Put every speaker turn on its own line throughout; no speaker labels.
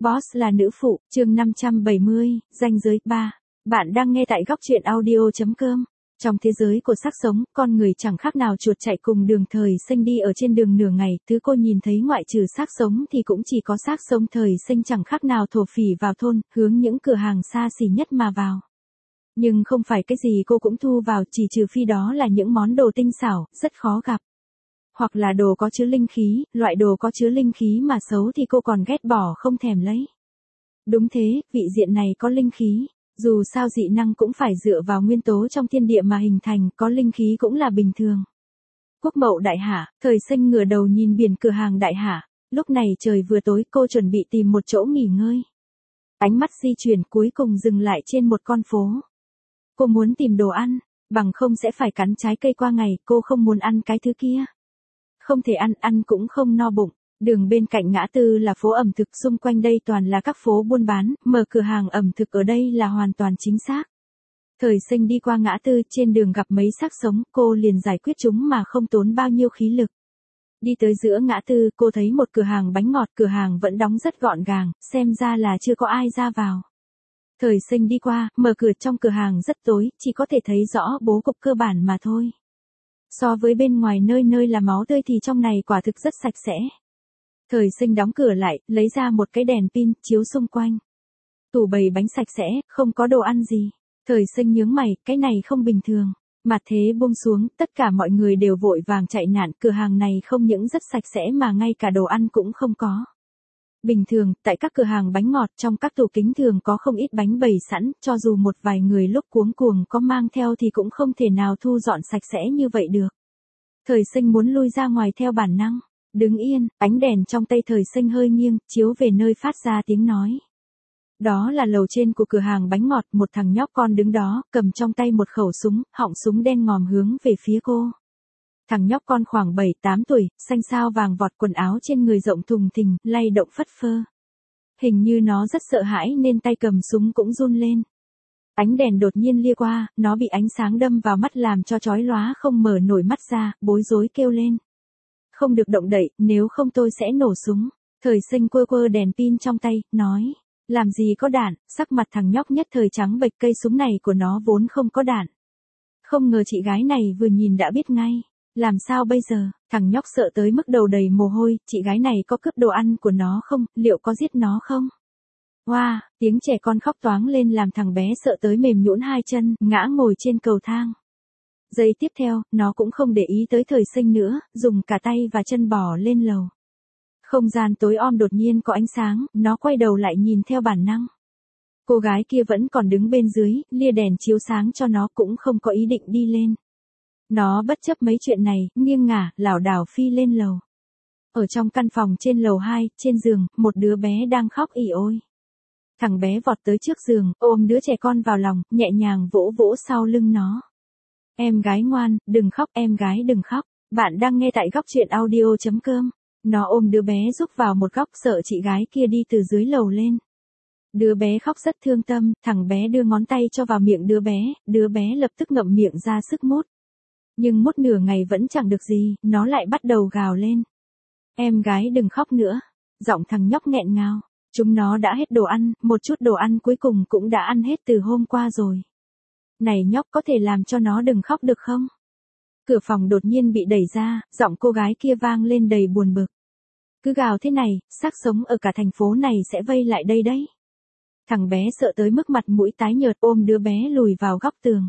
Boss là nữ phụ, chương 570, ranh giới 3. Bạn đang nghe tại góc truyện audio.com. Trong thế giới của xác sống, con người chẳng khác nào chuột chạy cùng đường thời sinh đi ở trên đường nửa ngày, thứ cô nhìn thấy ngoại trừ xác sống thì cũng chỉ có xác sống thời sinh chẳng khác nào thổ phỉ vào thôn, hướng những cửa hàng xa xỉ nhất mà vào. Nhưng không phải cái gì cô cũng thu vào, chỉ trừ phi đó là những món đồ tinh xảo, rất khó gặp. Hoặc là đồ có chứa linh khí, loại đồ có chứa linh khí mà xấu thì cô còn ghét bỏ không thèm lấy. Đúng thế, vị diện này có linh khí. Dù sao dị năng cũng phải dựa vào nguyên tố trong thiên địa mà hình thành, có linh khí cũng là bình thường. Quốc Mậu Đại Hạ, thời sinh ngửa đầu nhìn biển cửa hàng Đại Hạ. Lúc này trời vừa tối, cô chuẩn bị tìm một chỗ nghỉ ngơi. Ánh mắt di chuyển cuối cùng dừng lại trên một con phố. Cô muốn tìm đồ ăn, bằng không sẽ phải cắn trái cây qua ngày, cô không muốn ăn cái thứ kia. Không thể ăn cũng không no bụng. Đường bên cạnh ngã tư là phố ẩm thực, xung quanh đây toàn là các phố buôn bán, mở cửa hàng ẩm thực ở đây là hoàn toàn chính xác. Thời sinh đi qua ngã tư, trên đường gặp mấy xác sống, cô liền giải quyết chúng mà không tốn bao nhiêu khí lực. Đi tới giữa ngã tư, cô thấy một cửa hàng bánh ngọt, cửa hàng vẫn đóng rất gọn gàng, xem ra là chưa có ai ra vào. Thời sinh đi qua, mở cửa, trong cửa hàng rất tối, chỉ có thể thấy rõ bố cục cơ bản mà thôi. So với bên ngoài nơi nơi là máu tươi thì trong này quả thực rất sạch sẽ. Thời sinh đóng cửa lại, lấy ra một cái đèn pin, chiếu xung quanh. Tủ bày bánh sạch sẽ, không có đồ ăn gì. Thời sinh nhướng mày, cái này không bình thường. Mặt thế buông xuống, tất cả mọi người đều vội vàng chạy nạn, cửa hàng này không những rất sạch sẽ mà ngay cả đồ ăn cũng không có. Bình thường, tại các cửa hàng bánh ngọt, trong các tủ kính thường có không ít bánh bày sẵn, cho dù một vài người lúc cuống cuồng có mang theo thì cũng không thể nào thu dọn sạch sẽ như vậy được. Thời sinh muốn lui ra ngoài theo bản năng. Đứng yên, ánh đèn trong tay thời sinh hơi nghiêng, chiếu về nơi phát ra tiếng nói. Đó là lầu trên của cửa hàng bánh ngọt, một thằng nhóc con đứng đó, cầm trong tay một khẩu súng, họng súng đen ngòm hướng về phía cô. Thằng nhóc con khoảng 7-8 tuổi, xanh xao vàng vọt, quần áo trên người rộng thùng thình, lay động phất phơ. Hình như nó rất sợ hãi nên tay cầm súng cũng run lên. Ánh đèn đột nhiên lia qua, nó bị ánh sáng đâm vào mắt làm cho chói lóa không mở nổi mắt ra, bối rối kêu lên. Không được động đậy, nếu không tôi sẽ nổ súng. Thời sinh quơ đèn pin trong tay, nói. Làm gì có đạn, sắc mặt thằng nhóc nhất thời trắng bệch, cây súng này của nó vốn không có đạn. Không ngờ chị gái này vừa nhìn đã biết ngay. Làm sao bây giờ, thằng nhóc sợ tới mức đầu đầy mồ hôi, chị gái này có cướp đồ ăn của nó không, liệu có giết nó không? Wow, tiếng trẻ con khóc toáng lên làm thằng bé sợ tới mềm nhũn hai chân, ngã ngồi trên cầu thang. Giây tiếp theo, nó cũng không để ý tới thời sinh nữa, dùng cả tay và chân bò lên lầu. Không gian tối om đột nhiên có ánh sáng, nó quay đầu lại nhìn theo bản năng. Cô gái kia vẫn còn đứng bên dưới, lia đèn chiếu sáng cho nó, cũng không có ý định đi lên. Nó bất chấp mấy chuyện này, nghiêng ngả, lảo đảo phi lên lầu. Ở trong căn phòng trên lầu 2, trên giường, một đứa bé đang khóc ỉ ôi. Thằng bé vọt tới trước giường, ôm đứa trẻ con vào lòng, nhẹ nhàng vỗ vỗ sau lưng nó. Em gái ngoan, đừng khóc, em gái đừng khóc. Bạn đang nghe tại góc truyện audio.com. Nó ôm đứa bé rúc vào một góc, sợ chị gái kia đi từ dưới lầu lên. Đứa bé khóc rất thương tâm, thằng bé đưa ngón tay cho vào miệng đứa bé lập tức ngậm miệng ra sức mút. Nhưng mút nửa ngày vẫn chẳng được gì, nó lại bắt đầu gào lên. Em gái đừng khóc nữa. Giọng thằng nhóc nghẹn ngào. Chúng nó đã hết đồ ăn, một chút đồ ăn cuối cùng cũng đã ăn hết từ hôm qua rồi. Này nhóc, có thể làm cho nó đừng khóc được không? Cửa phòng đột nhiên bị đẩy ra, giọng cô gái kia vang lên đầy buồn bực. Cứ gào thế này, xác sống ở cả thành phố này sẽ vây lại đây đấy. Thằng bé sợ tới mức mặt mũi tái nhợt, ôm đứa bé lùi vào góc tường.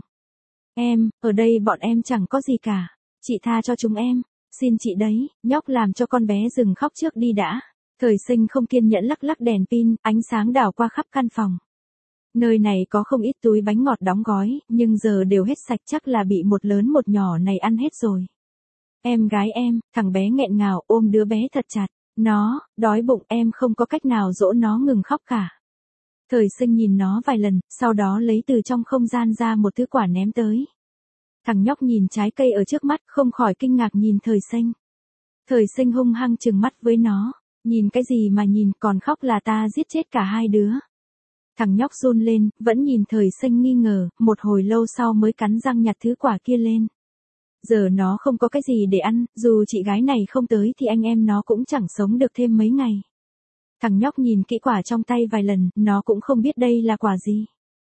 Em, ở đây bọn em chẳng có gì cả. Chị tha cho chúng em. Xin chị đấy, nhóc làm cho con bé dừng khóc trước đi đã. Thời sinh không kiên nhẫn lắc lắc đèn pin, ánh sáng đảo qua khắp căn phòng. Nơi này có không ít túi bánh ngọt đóng gói, nhưng giờ đều hết sạch, chắc là bị một lớn một nhỏ này ăn hết rồi. Em gái em, thằng bé nghẹn ngào ôm đứa bé thật chặt. Nó, đói bụng, em không có cách nào dỗ nó ngừng khóc cả. Thời sinh nhìn nó vài lần, sau đó lấy từ trong không gian ra một thứ quả ném tới. Thằng nhóc nhìn trái cây ở trước mắt, không khỏi kinh ngạc nhìn thời sinh. Thời sinh hung hăng trừng mắt với nó. Nhìn cái gì mà nhìn, còn khóc là ta giết chết cả hai đứa. Thằng nhóc run lên, vẫn nhìn thời sinh nghi ngờ, một hồi lâu sau mới cắn răng nhặt thứ quả kia lên. Giờ nó không có cái gì để ăn, dù chị gái này không tới thì anh em nó cũng chẳng sống được thêm mấy ngày. Thằng nhóc nhìn kỹ quả trong tay vài lần, nó cũng không biết đây là quả gì.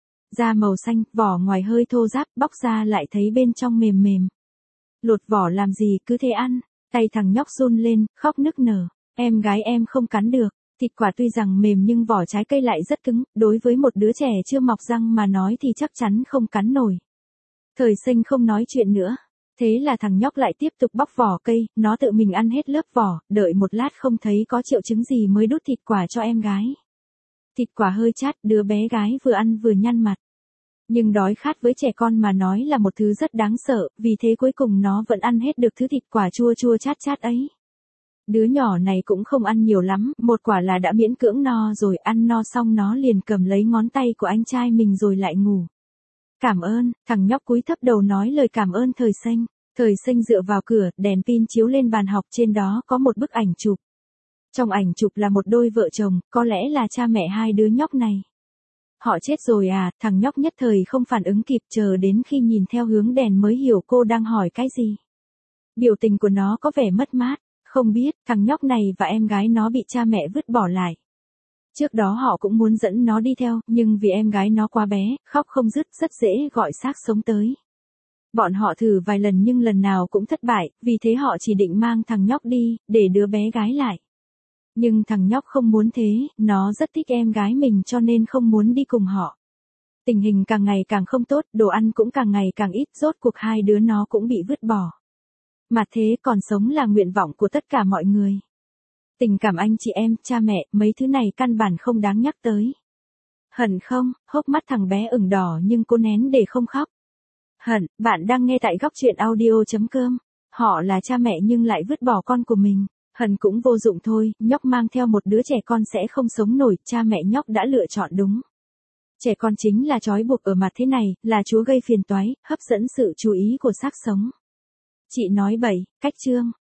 Da màu xanh, vỏ ngoài hơi thô ráp, bóc ra lại thấy bên trong mềm mềm. Lột vỏ làm gì, cứ thế ăn. Tay thằng nhóc run lên, khóc nức nở. Em gái em không cắn được. Thịt quả tuy rằng mềm nhưng vỏ trái cây lại rất cứng, đối với một đứa trẻ chưa mọc răng mà nói thì chắc chắn không cắn nổi. Thời Sinh không nói chuyện nữa. Thế là thằng nhóc lại tiếp tục bóc vỏ cây, nó tự mình ăn hết lớp vỏ, đợi một lát không thấy có triệu chứng gì mới đút thịt quả cho em gái. Thịt quả hơi chát, đứa bé gái vừa ăn vừa nhăn mặt. Nhưng đói khát với trẻ con mà nói là một thứ rất đáng sợ, vì thế cuối cùng nó vẫn ăn hết được thứ thịt quả chua chua chát chát ấy. Đứa nhỏ này cũng không ăn nhiều lắm, một quả là đã miễn cưỡng no rồi, ăn no xong nó liền cầm lấy ngón tay của anh trai mình rồi lại ngủ. Cảm ơn, thằng nhóc cúi thấp đầu nói lời cảm ơn Thời Sinh. Thời Sinh dựa vào cửa, đèn pin chiếu lên bàn học, trên đó có một bức ảnh chụp. Trong ảnh chụp là một đôi vợ chồng, có lẽ là cha mẹ hai đứa nhóc này. Họ chết rồi à, thằng nhóc nhất thời không phản ứng kịp, chờ đến khi nhìn theo hướng đèn mới hiểu cô đang hỏi cái gì. Biểu tình của nó có vẻ mất mát, không biết, thằng nhóc này và em gái nó bị cha mẹ vứt bỏ lại. Trước đó họ cũng muốn dẫn nó đi theo, nhưng vì em gái nó quá bé, khóc không dứt, rất dễ gọi xác sống tới. Bọn họ thử vài lần nhưng lần nào cũng thất bại, vì thế họ chỉ định mang thằng nhóc đi, để đứa bé gái lại. Nhưng thằng nhóc không muốn thế, nó rất thích em gái mình cho nên không muốn đi cùng họ. Tình hình càng ngày càng không tốt, đồ ăn cũng càng ngày càng ít, rốt cuộc hai đứa nó cũng bị vứt bỏ. Mà thế còn sống là nguyện vọng của tất cả mọi người. Tình cảm anh chị em, cha mẹ, mấy thứ này căn bản không đáng nhắc tới. Hận không, hốc mắt thằng bé ửng đỏ nhưng cô nén để không khóc. Hận, bạn đang nghe tại góc truyện audio.com. Họ là cha mẹ nhưng lại vứt bỏ con của mình. Hận cũng vô dụng thôi, nhóc mang theo một đứa trẻ con sẽ không sống nổi, cha mẹ nhóc đã lựa chọn đúng. Trẻ con chính là trói buộc ở mặt thế này, là chúa gây phiền toái, hấp dẫn sự chú ý của xác sống. Chị nói bậy, cách chương.